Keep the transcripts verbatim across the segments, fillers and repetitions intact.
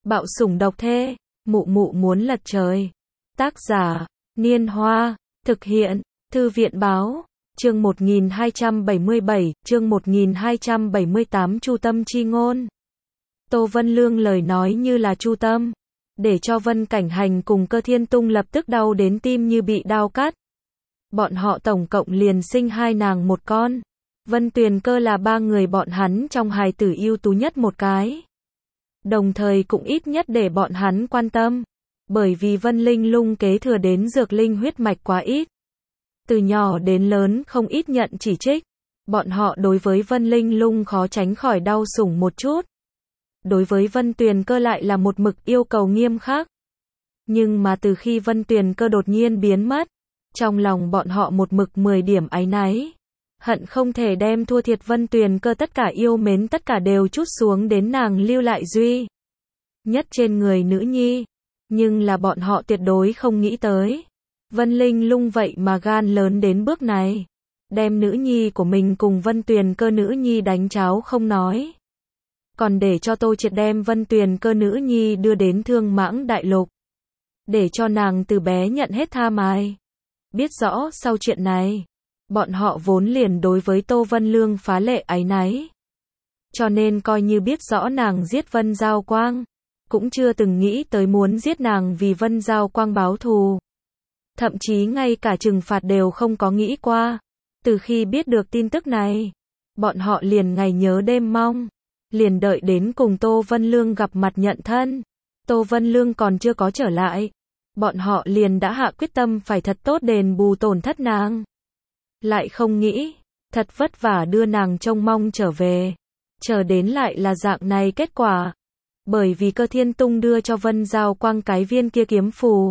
Bạo sủng độc thê, mụ mụ muốn lật trời. Tác giả, Niên Hoa, thực hiện, Thư viện Báo, chương một nghìn hai trăm bảy mươi bảy, chương một nghìn hai trăm bảy mươi tám Chu Tâm chi ngôn. Tô Vân Lương lời nói như là chu tâm, để cho Vân Cảnh Hành cùng Cơ Thiên Tung lập tức đau đến tim như bị đao cắt. Bọn họ tổng cộng liền sinh hai nàng một con. Vân Tuyền Cơ là ba người bọn hắn trong hài tử ưu tú nhất một cái. Đồng thời cũng ít nhất để bọn hắn quan tâm. Bởi vì Vân Linh Lung kế thừa đến dược linh huyết mạch quá ít. Từ nhỏ đến lớn không ít nhận chỉ trích. Bọn họ đối với Vân Linh Lung khó tránh khỏi đau sủng một chút. Đối với Vân Tuyền Cơ lại là một mực yêu cầu nghiêm khắc. Nhưng mà từ khi Vân Tuyền Cơ đột nhiên biến mất, trong lòng bọn họ một mực mười điểm áy náy. Hận không thể đem thua thiệt Vân Tuyền Cơ tất cả yêu mến tất cả đều trút xuống đến nàng lưu lại duy nhất trên người nữ nhi. Nhưng là bọn họ tuyệt đối không nghĩ tới. Vân Linh Lung vậy mà gan lớn đến bước này. Đem nữ nhi của mình cùng Vân Tuyền Cơ nữ nhi đánh cháo không nói. Còn để cho Tô Triệt đem Vân Tuyền Cơ nữ nhi đưa đến Thương Mãng Đại Lục. Để cho nàng từ bé nhận hết tha mài. Biết rõ sau chuyện này, bọn họ vốn liền đối với Tô Vân Lương phá lệ áy náy. Cho nên coi như biết rõ nàng giết Vân Giao Quang, cũng chưa từng nghĩ tới muốn giết nàng vì Vân Giao Quang báo thù. Thậm chí ngay cả trừng phạt đều không có nghĩ qua. Từ khi biết được tin tức này, bọn họ liền ngày nhớ đêm mong. Liền đợi đến cùng Tô Vân Lương gặp mặt nhận thân. Tô Vân Lương còn chưa có trở lại. Bọn họ liền đã hạ quyết tâm phải thật tốt đền bù tổn thất nàng. Lại không nghĩ, thật vất vả đưa nàng trông mong trở về. Chờ đến lại là dạng này kết quả. Bởi vì Cơ Thiên Tung đưa cho Vân Giao Quang cái viên kia kiếm phù.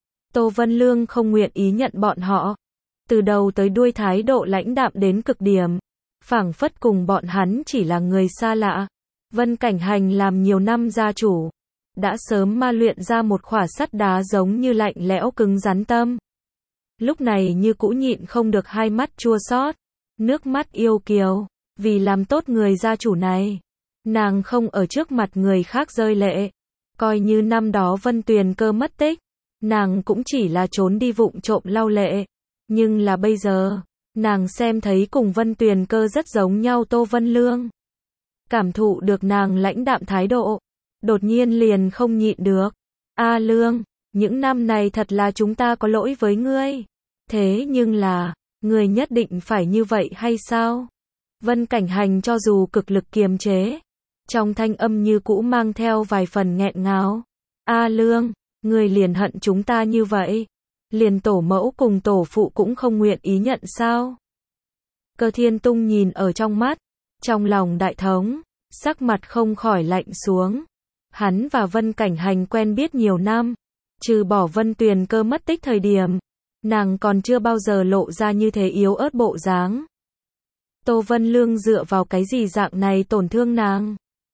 Tô Vân Lương không nguyện ý nhận bọn họ. Từ đầu tới đuôi thái độ lãnh đạm đến cực điểm. Phảng phất cùng bọn hắn chỉ là người xa lạ. Vân Cảnh Hành làm nhiều năm gia chủ. Đã sớm ma luyện ra một khỏa sắt đá giống như lạnh lẽo cứng rắn tâm. Lúc này như cũ nhịn không được hai mắt chua xót, nước mắt yêu kiều, vì làm tốt người gia chủ này. Nàng không ở trước mặt người khác rơi lệ. Coi như năm đó Vân Tuyền Cơ mất tích, nàng cũng chỉ là trốn đi vụng trộm lau lệ. Nhưng là bây giờ, nàng xem thấy cùng Vân Tuyền Cơ rất giống nhau Tô Vân Lương. Cảm thụ được nàng lãnh đạm thái độ, đột nhiên liền không nhịn được. A Lương, những năm này thật là chúng ta có lỗi với ngươi. Thế nhưng là, ngươi nhất định phải như vậy hay sao? Vân Cảnh Hành cho dù cực lực kiềm chế, trong thanh âm như cũ mang theo vài phần nghẹn ngào. A Lương, ngươi liền hận chúng ta như vậy. Liền tổ mẫu cùng tổ phụ cũng không nguyện ý nhận sao? Cơ Thiên Tung nhìn ở trong mắt, trong lòng đại thống, sắc mặt không khỏi lạnh xuống. Hắn và Vân Cảnh Hành quen biết nhiều năm, trừ bỏ Vân Tuyền Cơ mất tích thời điểm, nàng còn chưa bao giờ lộ ra như thế yếu ớt bộ dáng. Tô Vân Lương dựa vào cái gì dạng này tổn thương nàng?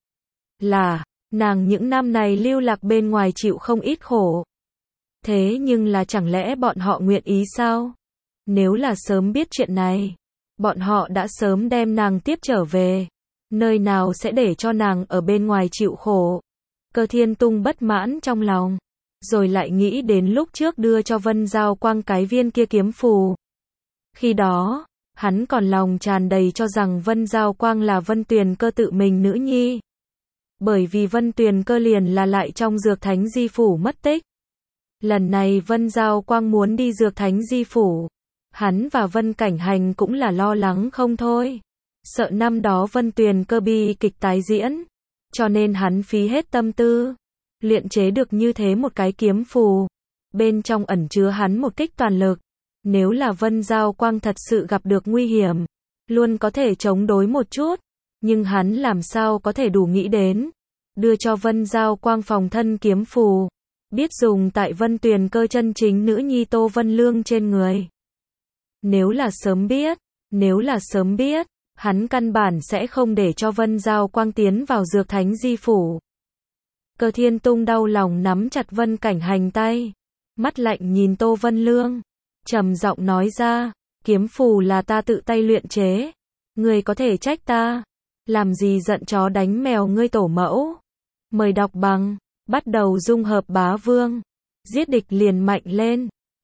Là, nàng những năm này lưu lạc bên ngoài chịu không ít khổ. Thế nhưng là chẳng lẽ bọn họ nguyện ý sao? Nếu là sớm biết chuyện này, bọn họ đã sớm đem nàng tiếp trở về. Nơi nào sẽ để cho nàng ở bên ngoài chịu khổ? Cơ Thiên Tung bất mãn trong lòng. Rồi lại nghĩ đến lúc trước đưa cho Vân Giao Quang cái viên kia kiếm phù. Khi đó, hắn còn lòng tràn đầy cho rằng Vân Giao Quang là Vân Tuyền Cơ tự mình nữ nhi. Bởi vì Vân Tuyền Cơ liền là lại trong Dược Thánh Di Phủ mất tích. Lần này Vân Giao Quang muốn đi Dược Thánh Di Phủ. Hắn và Vân Cảnh Hành cũng là lo lắng không thôi. Sợ năm đó Vân Tuyền Cơ bi kịch tái diễn. Cho nên hắn phí hết tâm tư. Luyện chế được như thế một cái kiếm phù. Bên trong ẩn chứa hắn một kích toàn lực. Nếu là Vân Giao Quang thật sự gặp được nguy hiểm, luôn có thể chống đối một chút. Nhưng hắn làm sao có thể đủ nghĩ đến. Đưa cho Vân Giao Quang phòng thân kiếm phù. Biết dùng tại Vân Tuyền Cơ chân chính nữ nhi Tô Vân Lương trên người. Nếu là sớm biết, nếu là sớm biết, hắn căn bản sẽ không để cho Vân Giao Quang tiến vào Dược Thánh Di Phủ. Cơ Thiên Tung đau lòng nắm chặt Vân Cảnh Hành tay. Mắt lạnh nhìn Tô Vân Lương. Trầm giọng nói ra, kiếm phù là ta tự tay luyện chế. Ngươi có thể trách ta. Làm gì giận chó đánh mèo ngươi tổ mẫu. Mời đọc bằng bắt đầu dung hợp bá vương. Giết địch liền mạnh lên.